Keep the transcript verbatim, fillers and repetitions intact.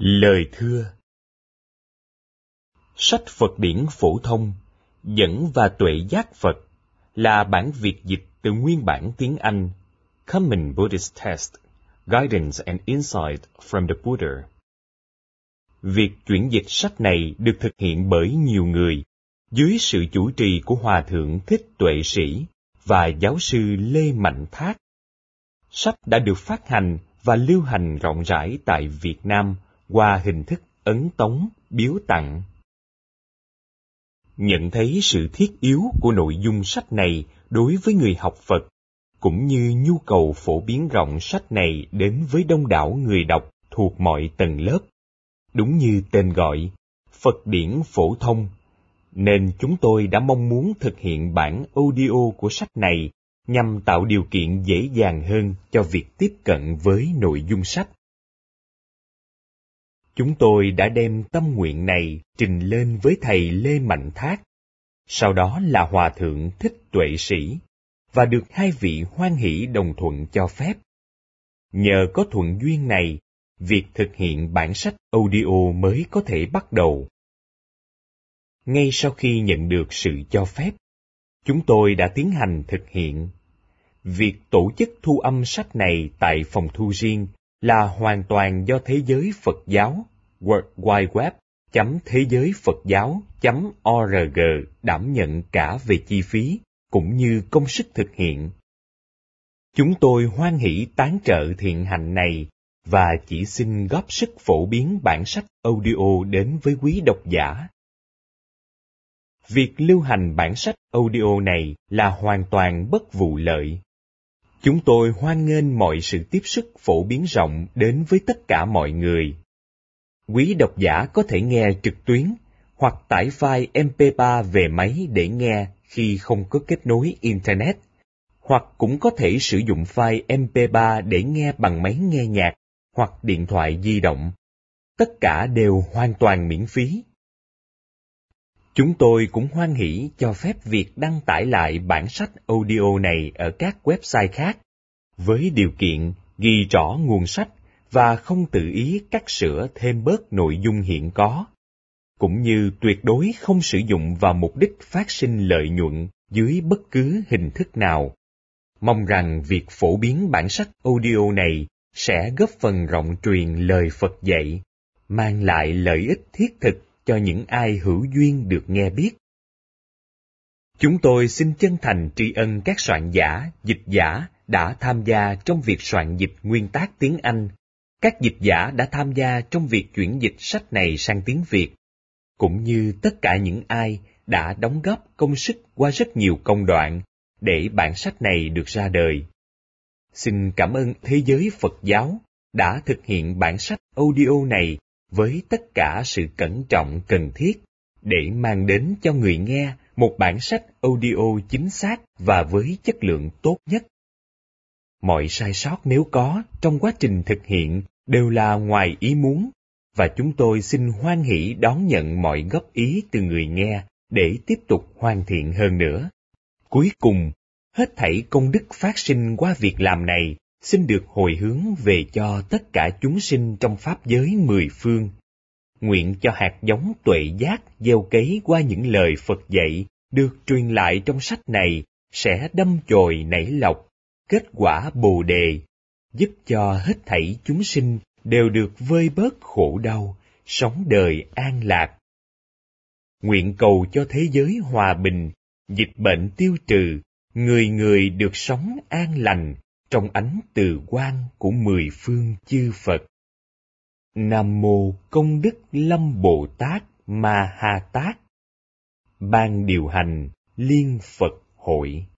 Lời thưa. Sách Phật điển phổ thông, Dẫn và Tuệ giác Phật là bản Việt dịch từ nguyên bản tiếng Anh Common Buddhist Text, Guidance and Insight from the Buddha. Việc chuyển dịch sách này được thực hiện bởi nhiều người dưới sự chủ trì của Hòa Thượng Thích Tuệ Sĩ và Giáo sư Lê Mạnh Thác. Sách đã được phát hành và lưu hành rộng rãi tại Việt Nam qua hình thức ấn tống, biếu tặng. Nhận thấy sự thiết yếu của nội dung sách này đối với người học Phật, cũng như nhu cầu phổ biến rộng sách này đến với đông đảo người đọc thuộc mọi tầng lớp, đúng như tên gọi, Phật điển phổ thông, nên chúng tôi đã mong muốn thực hiện bản audio của sách này nhằm tạo điều kiện dễ dàng hơn cho việc tiếp cận với nội dung sách. Chúng tôi đã đem tâm nguyện này trình lên với thầy Lê Mạnh Thác, sau đó là Hòa Thượng Thích Tuệ Sĩ, và được hai vị hoan hỷ đồng thuận cho phép. Nhờ có thuận duyên này, việc thực hiện bản sách audio mới có thể bắt đầu. Ngay sau khi nhận được sự cho phép, chúng tôi đã tiến hành thực hiện. Việc tổ chức thu âm sách này tại phòng thu riêng là hoàn toàn do Thế giới Phật giáo World Wide Web chấm thế giới Phật giáo chấm org đảm nhận cả về chi phí cũng như công sức thực hiện. Chúng tôi hoan hỷ tán trợ thiện hạnh này và chỉ xin góp sức phổ biến bản sách audio đến với quý độc giả. Việc lưu hành bản sách audio này là hoàn toàn bất vụ lợi. Chúng tôi hoan nghênh mọi sự tiếp sức phổ biến rộng đến với tất cả mọi người. Quý độc giả có thể nghe trực tuyến hoặc tải file em pê ba về máy để nghe khi không có kết nối Internet, hoặc cũng có thể sử dụng file em pê ba để nghe bằng máy nghe nhạc hoặc điện thoại di động. Tất cả đều hoàn toàn miễn phí. Chúng tôi cũng hoan hỷ cho phép việc đăng tải lại bản sách audio này ở các website khác, với điều kiện ghi rõ nguồn sách và không tự ý cắt sửa thêm bớt nội dung hiện có, cũng như tuyệt đối không sử dụng vào mục đích phát sinh lợi nhuận dưới bất cứ hình thức nào. Mong rằng việc phổ biến bản sách audio này sẽ góp phần rộng truyền lời Phật dạy, mang lại lợi ích thiết thực cho những ai hữu duyên được nghe biết. Chúng tôi xin chân thành tri ân các soạn giả, dịch giả đã tham gia trong việc soạn dịch nguyên tác tiếng Anh, các dịch giả đã tham gia trong việc chuyển dịch sách này sang tiếng Việt, cũng như tất cả những ai đã đóng góp công sức qua rất nhiều công đoạn để bản sách này được ra đời. Xin cảm ơn Thế giới Phật giáo đã thực hiện bản sách audio này với tất cả sự cẩn trọng cần thiết để mang đến cho người nghe một bản sách audio chính xác và với chất lượng tốt nhất. Mọi sai sót nếu có trong quá trình thực hiện đều là ngoài ý muốn, và chúng tôi xin hoan hỷ đón nhận mọi góp ý từ người nghe để tiếp tục hoàn thiện hơn nữa. Cuối cùng, hết thảy công đức phát sinh qua việc làm này xin được hồi hướng về cho tất cả chúng sinh trong pháp giới mười phương. Nguyện cho hạt giống tuệ giác gieo cấy qua những lời Phật dạy được truyền lại trong sách này sẽ đâm chồi nảy lộc, kết quả bồ đề, giúp cho hết thảy chúng sinh đều được vơi bớt khổ đau, sống đời an lạc. Nguyện cầu cho thế giới hòa bình, dịch bệnh tiêu trừ, người người được sống an lành trong ánh từ quang của mười phương chư Phật. Nam mô Công đức Lâm Bồ Tát Ma Ha Tát, Ban điều hành Liên Phật Hội.